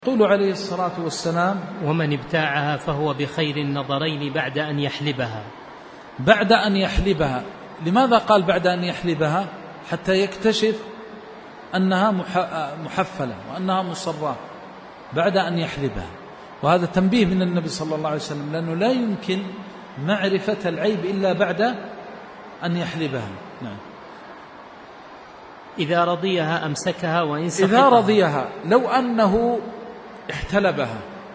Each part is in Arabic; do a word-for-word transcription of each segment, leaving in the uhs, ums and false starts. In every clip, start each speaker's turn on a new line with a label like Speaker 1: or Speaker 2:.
Speaker 1: يقول عليه الصلاة والسلام:
Speaker 2: ومن ابتاعها فهو بخير النظرين بعد أن يحلبها.
Speaker 1: بعد أن يحلبها. لماذا قال بعد أن يحلبها؟ حتى يكتشف أنها محفلة وأنها مصرة بعد أن يحلبها. وهذا تنبيه من النبي صلى الله عليه وسلم، لأنه لا يمكن معرفة العيب إلا بعد أن يحلبها. نعم.
Speaker 2: إذا رضيها أمسكها وإن سخطها.
Speaker 1: إذا رضيها، لو أنه احتلبها،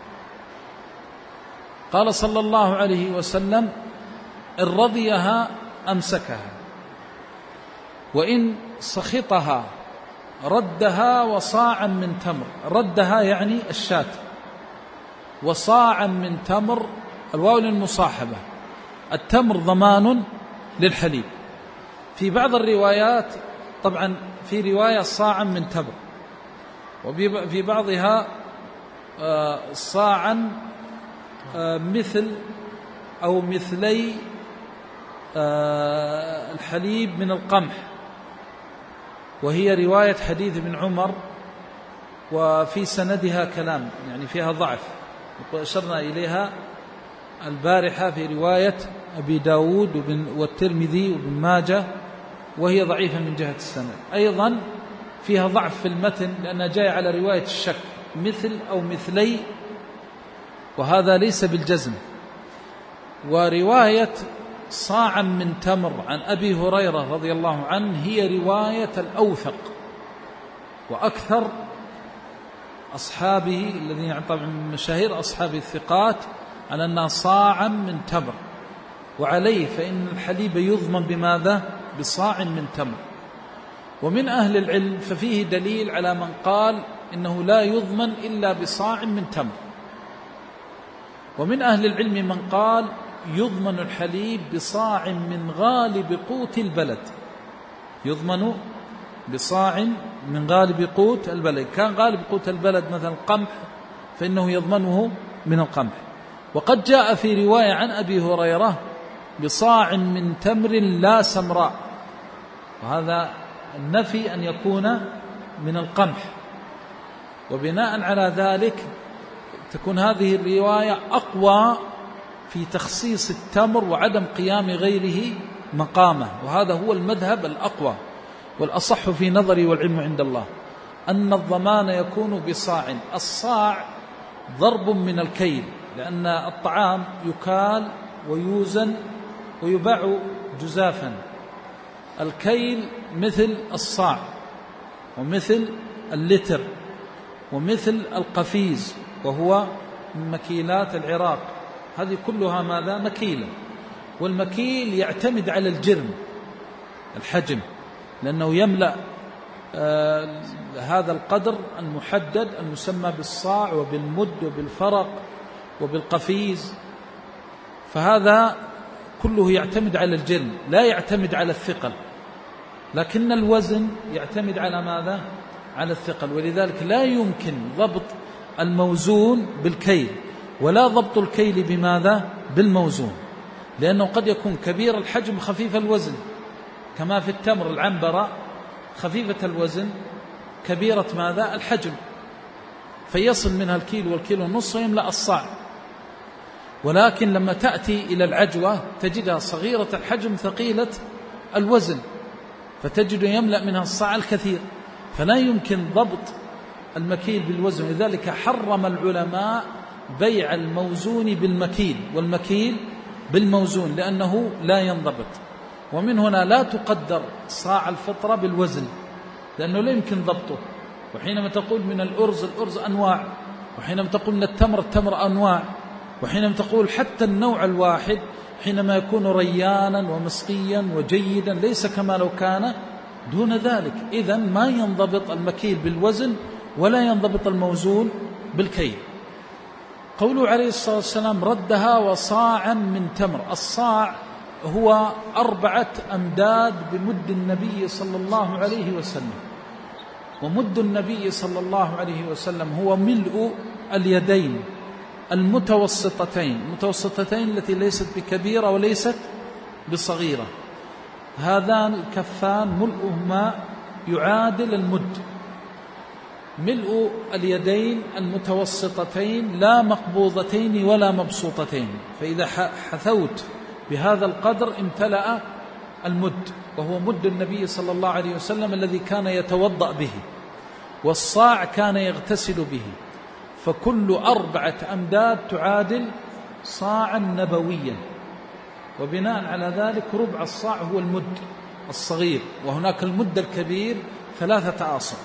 Speaker 1: قال صلى الله عليه وسلم: إن رضيها أمسكها، وإن سخطها ردها وصاعا من تمر. ردها يعني الشاة، وصاعا من تمر الواو للمصاحبة. التمر ضمان للحليب. في بعض الروايات، طبعا في رواية صاعا من تمر، وفي بعضها صاعا مثل أو مثلي الحليب من القمح، وهي رواية حديث ابن عمر، وفي سندها كلام، يعني فيها ضعف، وأشرنا إليها البارحة في رواية أبي داود والترمذي وابن ماجه، وهي ضعيفة من جهة السند. أيضا فيها ضعف في المتن، لأنها جاية على رواية الشك، مثل أو مثلي، وهذا ليس بالجزم. ورواية صاعا من تمر عن أبي هريرة رضي الله عنه هي رواية الأوثق وأكثر أصحابه الذين طبعا من مشاهير أصحاب الثقات على أنها صاعا من تمر، وعليه فإن الحليب يضمن بماذا؟ بصاع من تمر. ومن أهل العلم ففيه دليل على من قال إنه لا يضمن إلا بصاع من تمر، ومن أهل العلم من قال يضمن الحليب بصاع من غالب قوت البلد. يضمن بصاع من غالب قوت البلد. كان غالب قوت البلد مثلا القمح، فإنه يضمنه من القمح. وقد جاء في رواية عن أبي هريرة بصاع من تمر لا سمراء، وهذا النفي أن يكون من القمح. وبناء على ذلك تكون هذه الرواية أقوى في تخصيص التمر وعدم قيام غيره مقامه، وهذا هو المذهب الأقوى والأصح في نظري والعلم عند الله، أن الضمان يكون بصاع. الصاع ضرب من الكيل، لأن الطعام يكال ويوزن ويباع جزافا. الكيل مثل الصاع، ومثل اللتر، ومثل القفيز، وهو من مكيلات العراق. هذه كلها ماذا؟ مكيلة. والمكيل يعتمد على الجرم، الحجم، لأنه يملأ آه هذا القدر المحدد المسمى بالصاع وبالمد وبالفرق وبالقفيز. فهذا كله يعتمد على الجرم، لا يعتمد على الثقل، لكن الوزن يعتمد على ماذا؟ على الثقل. ولذلك لا يمكن ضبط الموزون بالكيل، ولا ضبط الكيل بماذا؟ بالموزون، لأنه قد يكون كبير الحجم خفيف الوزن، كما في التمر العنبرة خفيفة الوزن كبيرة ماذا؟ الحجم، فيصل منها الكيلو والكيلو ونصف ويملأ الصاع. ولكن لما تأتي إلى العجوة تجدها صغيرة الحجم ثقيلة الوزن، فتجد يملأ منها الصاع الكثير، فلا يمكن ضبط المكيل بالوزن. لذلك حرم العلماء بيع الموزون بالمكيل والمكيل بالموزون، لأنه لا ينضبط. ومن هنا لا تقدر صاع الفطرة بالوزن، لأنه لا يمكن ضبطه. وحينما تقول من الأرز، الأرز أنواع، وحينما تقول من التمر، التمر أنواع، وحينما تقول حتى النوع الواحد حينما يكون ريانا ومسقيا وجيدا ليس كما لو كان دون ذلك. إذن ما ينضبط المكيل بالوزن، ولا ينضبط الموزون بالكيل. قوله عليه الصلاة والسلام: ردها وصاعا من تمر. الصاع هو أربعة أمداد بمد النبي صلى الله عليه وسلم، ومد النبي صلى الله عليه وسلم هو ملء اليدين المتوسطتين، المتوسطتين التي ليست بكبيرة وليست بصغيرة. هذان الكفان ملؤهما يعادل المد. ملء اليدين المتوسطتين لا مقبوضتين ولا مبسوطتين، فإذا حثوت بهذا القدر امتلأ المد، وهو مد النبي صلى الله عليه وسلم الذي كان يتوضأ به، والصاع كان يغتسل به، فكل أربعة أمداد تعادل صاعا نبويا، وبناء على ذلك ربع الصاع هو المد الصغير، وهناك المد الكبير ثلاثة آصع.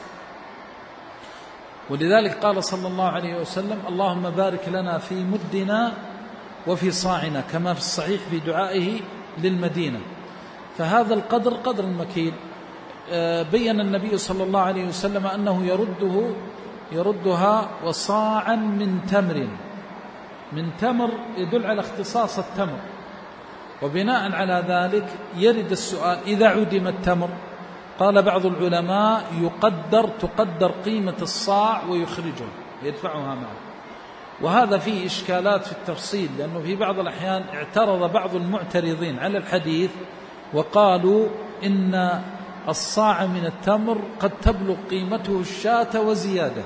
Speaker 1: ولذلك قال صلى الله عليه وسلم: اللهم بارك لنا في مدنا وفي صاعنا، كما في الصحيح في دعائه للمدينة. فهذا القدر قدر المكيل. بين النبي صلى الله عليه وسلم أنه يرده يردها وصاعا من تمر، من تمر يدل على اختصاص التمر، وبناء على ذلك يرد السؤال: إذا عدم التمر؟ قال بعض العلماء: يقدر تقدر قيمة الصاع ويخرجه يدفعها معه. وهذا فيه إشكالات في التفصيل، لأنه في بعض الأحيان اعترض بعض المعترضين على الحديث وقالوا إن الصاع من التمر قد تبلغ قيمته الشاة وزيادة.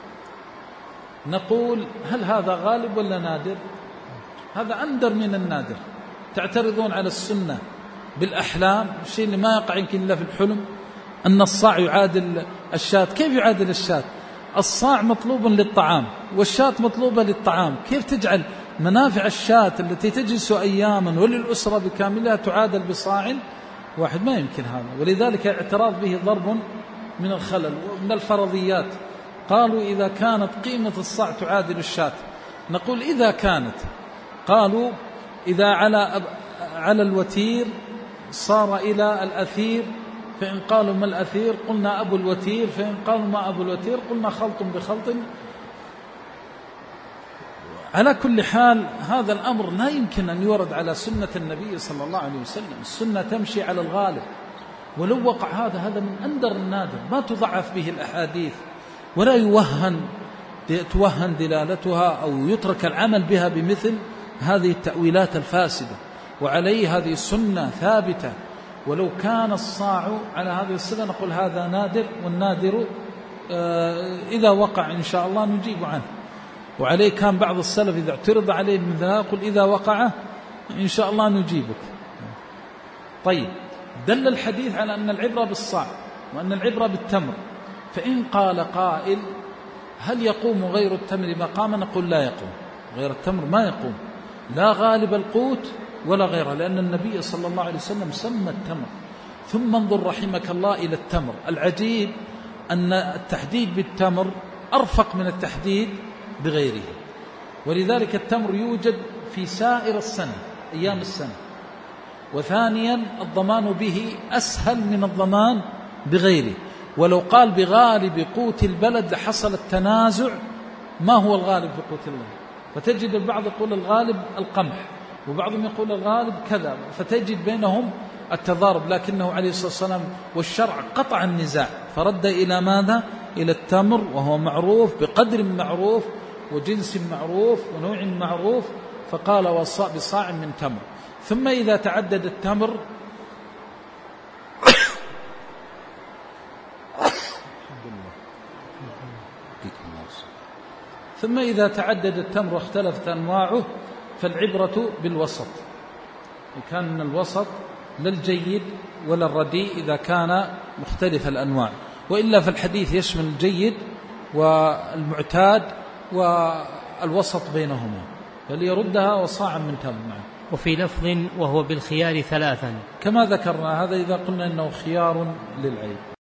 Speaker 1: نقول: هل هذا غالب ولا نادر؟ هذا أندر من النادر. تعترضون على السنة بالأحلام، الشيء اللي ما يقع يمكن إلا في الحلم، أن الصاع يعادل الشاة. كيف يعادل الشاة؟ الصاع مطلوب للطعام والشاة مطلوبة للطعام، كيف تجعل منافع الشاة التي تجلس أياما وللأسرة بكاملها تعادل بصاع واحد؟ ما يمكن هذا. ولذلك اعتراض به ضرب من الخلل ومن الفرضيات. قالوا: إذا كانت قيمة الصاع تعادل الشاة. نقول: إذا كانت. قالوا: إذا على على الوتير صار إلى الأثير، فإن قالوا ما الأثير قلنا أبو الوتير، فإن قالوا ما أبو الوتير قلنا خلط بخلط. على كل حال هذا الأمر لا يمكن أن يورد على سنة النبي صلى الله عليه وسلم. السنة تمشي على الغالب، ولو وقع هذا هذا من أندر النادر، ما تضعف به الأحاديث ولا يوهن توهن دلالتها أو يترك العمل بها بمثل هذه التأويلات الفاسدة. وعليه هذه السنة ثابتة، ولو كان الصاع على هذه الصفة نقول هذا نادر، والنادر إذا وقع إن شاء الله نجيب عنه. وعليه كان بعض السلف إذا اعترض عليه من ذا يقول: إذا وقع إن شاء الله نجيبك. طيب، دل الحديث على أن العبرة بالصاع وأن العبرة بالتمر، فإن قال قائل: هل يقوم غير التمر مقاما؟ نقول: لا يقوم غير التمر، ما يقوم لا غالب القوت ولا غيره، لأن النبي صلى الله عليه وسلم سمى التمر. ثم انظر رحمك الله إلى التمر. العجيب أن التحديد بالتمر أرفق من التحديد بغيره، ولذلك التمر يوجد في سائر السنة أيام السنة. وثانيا الضمان به أسهل من الضمان بغيره، ولو قال بغالب قوت البلد لحصل التنازع ما هو الغالب في قوت البلد، فتجد البعض يقول الغالب القمح وبعضهم يقول الغالب كذا، فتجد بينهم التضارب. لكنه عليه الصلاة والسلام والشرع قطع النزاع، فرد إلى ماذا؟ إلى التمر، وهو معروف بقدر معروف وجنس معروف ونوع معروف، فقال: بصاع من تمر. ثم إذا تعدد التمر ثم إذا تعدد التمر واختلفت أنواعه فالعبرة بالوسط، كان من الوسط للجيد ولا الرديء إذا كان مختلف الأنواع، وإلا فالحديث يشمل الجيد والمعتاد والوسط بينهما، بل يردها وصاعا من تمر.
Speaker 2: وفي لفظ: وهو بالخيار ثلاثا،
Speaker 1: كما ذكرنا. هذا إذا قلنا إنه خيار للعيب.